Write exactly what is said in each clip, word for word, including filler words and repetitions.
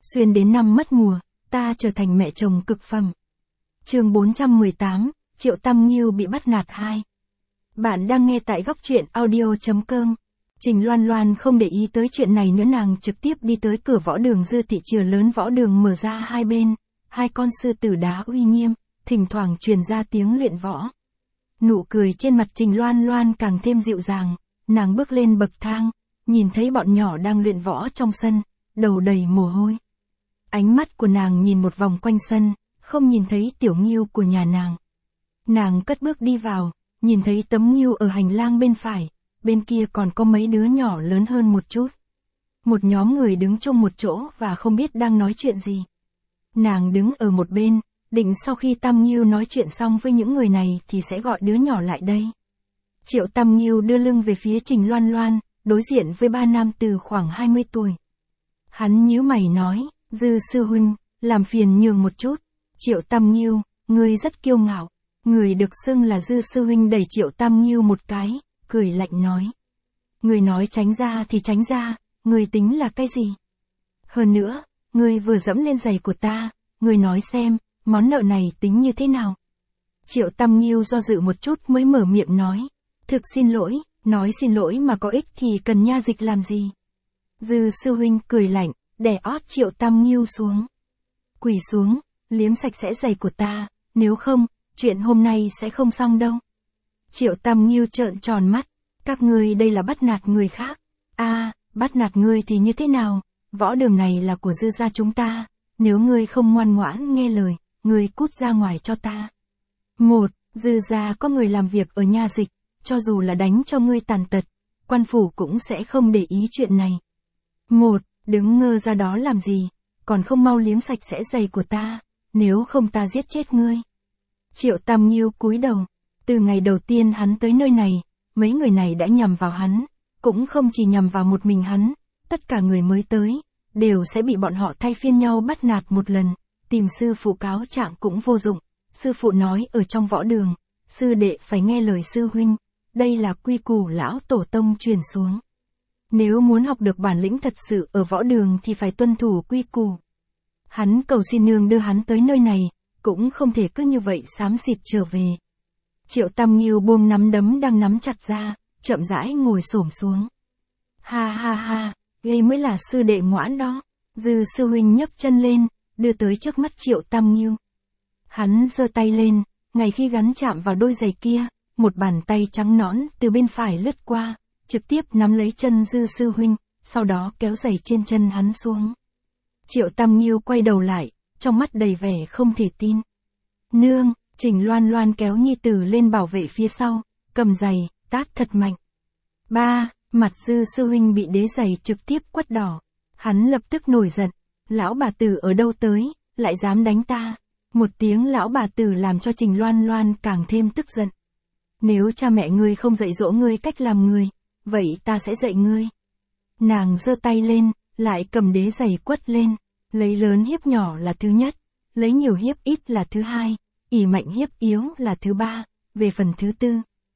Xuyên đến năm mất mùa, ta trở thành mẹ chồng cực phẩm. Chương bốn trăm mười tám, Triệu Tam Nghiêu bị bắt nạt hai. Bạn đang nghe tại góc truyện audio chấm com. Trình Loan Loan không để ý tới chuyện này nữa, nàng trực tiếp đi tới cửa võ đường Dư Thị chừa lớn. Võ đường mở ra hai bên, hai con sư tử đá uy nghiêm, thỉnh thoảng truyền ra tiếng luyện võ. Nụ cười trên mặt Trình Loan Loan càng thêm dịu dàng, nàng bước lên bậc thang, nhìn thấy bọn nhỏ đang luyện võ trong sân, đầu đầy mồ hôi. Ánh mắt của nàng nhìn một vòng quanh sân, không nhìn thấy Tiểu Nghiêu của nhà nàng. Nàng cất bước đi vào, nhìn thấy Tấm Nghiêu ở hành lang bên phải, bên kia còn có mấy đứa nhỏ lớn hơn một chút. Một nhóm người đứng chung một chỗ và không biết đang nói chuyện gì. Nàng đứng ở một bên, định sau khi Tam Nghiêu nói chuyện xong với những người này thì sẽ gọi đứa nhỏ lại đây. Triệu Tam Nghiêu đưa lưng về phía Trình Loan Loan, đối diện với ba nam từ khoảng hai mươi tuổi. Hắn nhíu mày nói, Dư sư huynh, làm phiền nhường một chút. Triệu Tam Nghiêu, ngươi rất kiêu ngạo. Người được xưng là Dư sư huynh đẩy Triệu Tam Nghiêu một cái, cười lạnh nói. Người nói tránh ra thì tránh ra, người tính là cái gì? Hơn nữa, người vừa dẫm lên giày của ta, người nói xem, món nợ này tính như thế nào? Triệu Tam Nghiêu do dự một chút mới mở miệng nói. Thực xin lỗi, nói xin lỗi mà có ích thì cần nha dịch làm gì? Dư sư huynh cười lạnh, đè ót Triệu Tam Nghiêu xuống. Quỳ xuống, liếm sạch sẽ giày của ta, nếu không, chuyện hôm nay sẽ không xong đâu. Triệu Tam Nghiêu trợn tròn mắt, các ngươi đây là bắt nạt người khác. A, à, bắt nạt ngươi thì như thế nào? Võ đường này là của Dư gia chúng ta, nếu ngươi không ngoan ngoãn nghe lời, ngươi cút ra ngoài cho ta. Một, Dư gia có người làm việc ở nha dịch, cho dù là đánh cho ngươi tàn tật, quan phủ cũng sẽ không để ý chuyện này. Một, đứng ngơ ra đó làm gì, còn không mau liếm sạch sẽ giày của ta, nếu không ta giết chết ngươi. Triệu Tam Nghiêu cúi đầu, từ ngày đầu tiên hắn tới nơi này, mấy người này đã nhằm vào hắn, cũng không chỉ nhằm vào một mình hắn, tất cả người mới tới, đều sẽ bị bọn họ thay phiên nhau bắt nạt một lần, tìm sư phụ cáo trạng cũng vô dụng. Sư phụ nói ở trong võ đường, sư đệ phải nghe lời sư huynh, đây là quy củ lão tổ tông truyền xuống. Nếu muốn học được bản lĩnh thật sự ở võ đường thì phải tuân thủ quy củ. Hắn cầu xin nương đưa hắn tới nơi này, cũng không thể cứ như vậy xám xịt trở về. Triệu Tam Nghiêu buông nắm đấm đang nắm chặt ra, chậm rãi ngồi xổm xuống. Ha ha ha, đây mới là sư đệ ngoãn đó. Dư sư huynh nhấc chân lên, đưa tới trước mắt Triệu Tam Nghiêu. Hắn giơ tay lên, ngay khi gắn chạm vào đôi giày kia, một bàn tay trắng nõn từ bên phải lướt qua, trực tiếp nắm lấy chân Dư sư huynh, sau đó kéo giày trên chân hắn xuống. Triệu Tam Nghiêu quay đầu lại, trong mắt đầy vẻ không thể tin. Nương, Trình Loan Loan kéo nhi tử lên bảo vệ phía sau, cầm giày, tát thật mạnh. Ba, mặt Dư sư huynh bị đế giày trực tiếp quắt đỏ. Hắn lập tức nổi giận, lão bà tử ở đâu tới, lại dám đánh ta. Một tiếng lão bà tử làm cho Trình Loan Loan càng thêm tức giận. Nếu cha mẹ ngươi không dạy dỗ ngươi cách làm người, vậy ta sẽ dạy ngươi. Nàng giơ tay lên, lại cầm đế giày quất lên, lấy lớn hiếp nhỏ là thứ nhất, lấy nhiều hiếp ít là thứ hai, ỷ mạnh hiếp yếu là thứ ba, về phần thứ tư.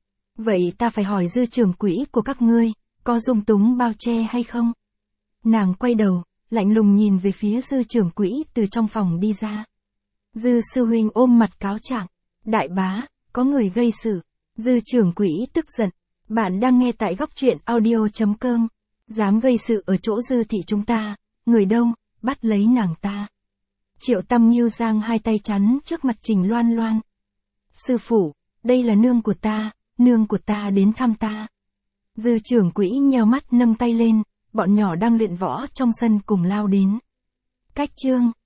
Vậy ta phải hỏi Dư trưởng quỹ của các ngươi, có dung túng bao che hay không? Nàng quay đầu, lạnh lùng nhìn về phía Dư trưởng quỹ từ trong phòng đi ra. Dư sư huynh ôm mặt cáo trạng, đại bá, có người gây sự. Dư trưởng quỹ tức giận, bạn đang nghe tại góc truyện audio chấm com. Dám gây sự ở chỗ Dư thị chúng ta, người đâu, bắt lấy nàng ta. Triệu Tam Nghiêu giang hai tay chắn trước mặt Trình Loan Loan. Sư phụ, đây là nương của ta, nương của ta đến thăm ta. Dư trưởng quỹ nheo mắt nâng tay lên, bọn nhỏ đang luyện võ trong sân cùng lao đến. Cách chương